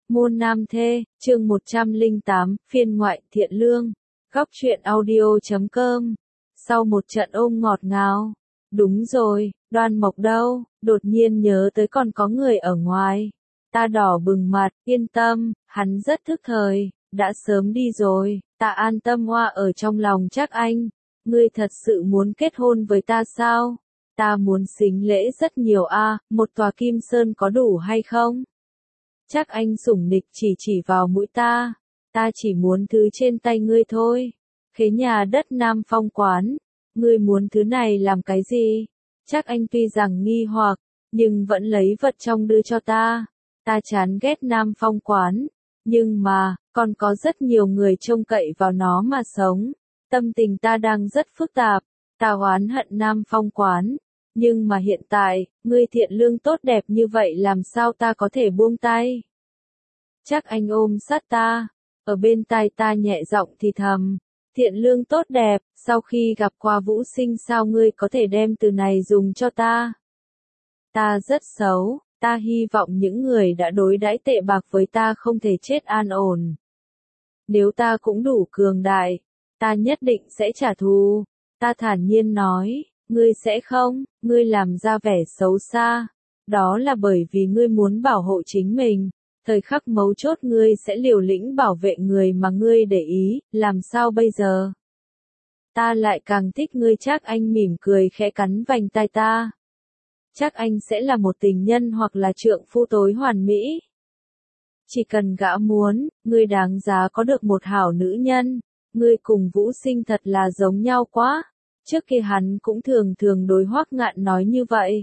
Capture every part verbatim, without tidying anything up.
Môn nam thê, chương một trăm lẻ tám, phiên ngoại, Thiện Lương. Góc truyện audio chấm com. Sau một trận ôm ngọt ngào. Đúng rồi, Đoan Mộc đâu, đột nhiên nhớ tới còn có người ở ngoài. Ta đỏ bừng mặt, yên tâm, hắn rất thức thời, đã sớm đi rồi, ta an tâm hoa ở trong lòng Trác Anh. Ngươi thật sự muốn kết hôn với ta sao? Ta muốn xính lễ rất nhiều a, một tòa kim sơn có đủ hay không? Trác Anh sủng nịch chỉ chỉ vào mũi ta, ta chỉ muốn thứ trên tay ngươi thôi. Khế nhà đất Nam Phong quán, ngươi muốn thứ này làm cái gì? Trác Anh tuy rằng nghi hoặc, nhưng vẫn lấy vật trong đưa cho ta. Ta chán ghét Nam Phong quán, nhưng mà, còn có rất nhiều người trông cậy vào nó mà sống. Tâm tình ta đang rất phức tạp, ta oán hận Nam Phong quán. Nhưng mà hiện tại, ngươi Thiện Lương tốt đẹp như vậy làm sao ta có thể buông tay? Trác Anh ôm sát ta, ở bên tai ta nhẹ giọng thì thầm, Thiện Lương tốt đẹp, sau khi gặp qua Vũ Sinh sao ngươi có thể đem từ này dùng cho ta? Ta rất xấu, ta hy vọng những người đã đối đãi tệ bạc với ta không thể chết an ổn. Nếu ta cũng đủ cường đại, ta nhất định sẽ trả thù. Ta thản nhiên nói, ngươi sẽ không, ngươi làm ra vẻ xấu xa. Đó là bởi vì ngươi muốn bảo hộ chính mình. Thời khắc mấu chốt ngươi sẽ liều lĩnh bảo vệ người mà ngươi để ý, làm sao bây giờ? Ta lại càng thích ngươi. Trác Anh mỉm cười khẽ cắn vành tai ta. Trác Anh sẽ là một tình nhân hoặc là trượng phu tối hoàn mỹ. Chỉ cần gã muốn, ngươi đáng giá có được một hảo nữ nhân. Ngươi cùng Vũ Sinh thật là giống nhau quá. Trước kia hắn cũng thường thường đối Hoắc Ngạn nói như vậy.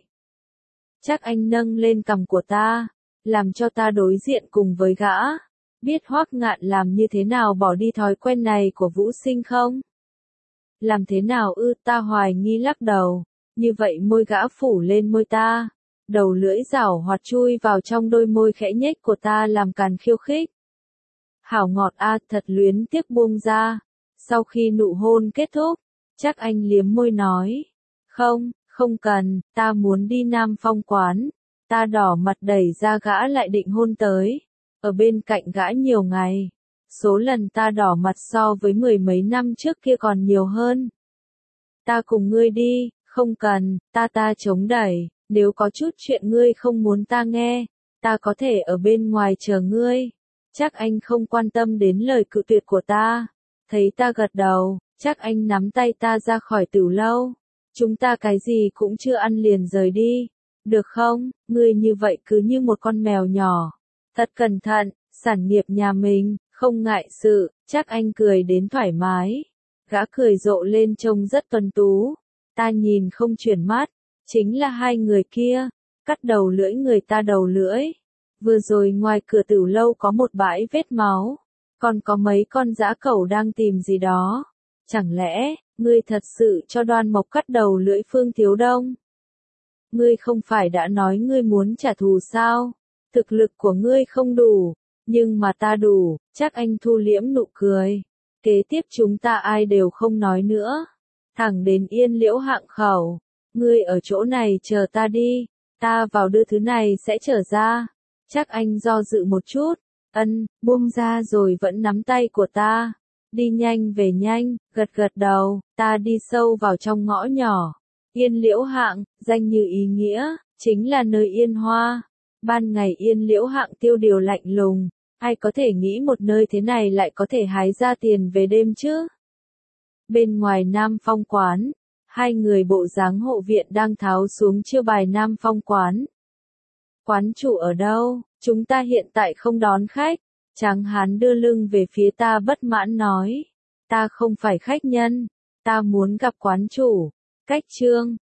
Trác Anh nâng lên cằm của ta, làm cho ta đối diện cùng với gã. Biết Hoắc Ngạn làm như thế nào bỏ đi thói quen này của Vũ Sinh không? Làm thế nào ư? Ta hoài nghi lắc đầu. Như vậy môi gã phủ lên môi ta. Đầu lưỡi giảo hoạt chui vào trong đôi môi khẽ nhếch của ta làm càn khiêu khích. Hảo ngọt a, thật luyến tiếc buông ra. Sau khi nụ hôn kết thúc, Trác Anh liếm môi nói. Không, không cần, ta muốn đi Nam Phong quán. Ta đỏ mặt đẩy ra gã lại định hôn tới. Ở bên cạnh gã nhiều ngày. Số lần ta đỏ mặt so với mười mấy năm trước kia còn nhiều hơn. Ta cùng ngươi đi, không cần, ta ta chống đẩy. Nếu có chút chuyện ngươi không muốn ta nghe, ta có thể ở bên ngoài chờ ngươi. Trác Anh không quan tâm đến lời cự tuyệt của ta. Thấy ta gật đầu, Trác Anh nắm tay ta ra khỏi tửu lâu. Chúng ta cái gì cũng chưa ăn liền rời đi. Được không? Ngươi như vậy cứ như một con mèo nhỏ. Thật cẩn thận, sản nghiệp nhà mình, không ngại sự. Trác Anh cười đến thoải mái. Gã cười rộ lên trông rất tuấn tú. Ta nhìn không chuyển mắt. Chính là hai người kia. Cắt đầu lưỡi người ta đầu lưỡi. Vừa rồi ngoài cửa tửu lâu có một bãi vết máu. Còn có mấy con dã cẩu đang tìm gì đó. Chẳng lẽ, ngươi thật sự cho Đoan Mộc cắt đầu lưỡi Phương Thiếu Đông? Ngươi không phải đã nói ngươi muốn trả thù sao? Thực lực của ngươi không đủ, nhưng mà ta đủ. Trác Anh thu liễm nụ cười. Kế tiếp chúng ta ai đều không nói nữa. Thẳng đến Yên Liễu Hạng khẩu. Ngươi ở chỗ này chờ ta đi. Ta vào đưa thứ này sẽ trở ra. Trác Anh do dự một chút. Ân, buông ra rồi vẫn nắm tay của ta. Đi nhanh về nhanh, gật gật đầu. Ta đi sâu vào trong ngõ nhỏ. Yên Liễu Hạng, danh như ý nghĩa, chính là nơi yên hoa. Ban ngày Yên Liễu Hạng tiêu điều lạnh lùng. Ai có thể nghĩ một nơi thế này lại có thể hái ra tiền về đêm chứ? Bên ngoài Nam Phong quán, hai người bộ dáng hộ viện đang tháo xuống chiêu bài Nam Phong quán. Quán chủ ở đâu? Chúng ta hiện tại không đón khách. Tráng hán đưa lưng về phía ta bất mãn nói. Ta không phải khách nhân. Ta muốn gặp quán chủ. Cách trương,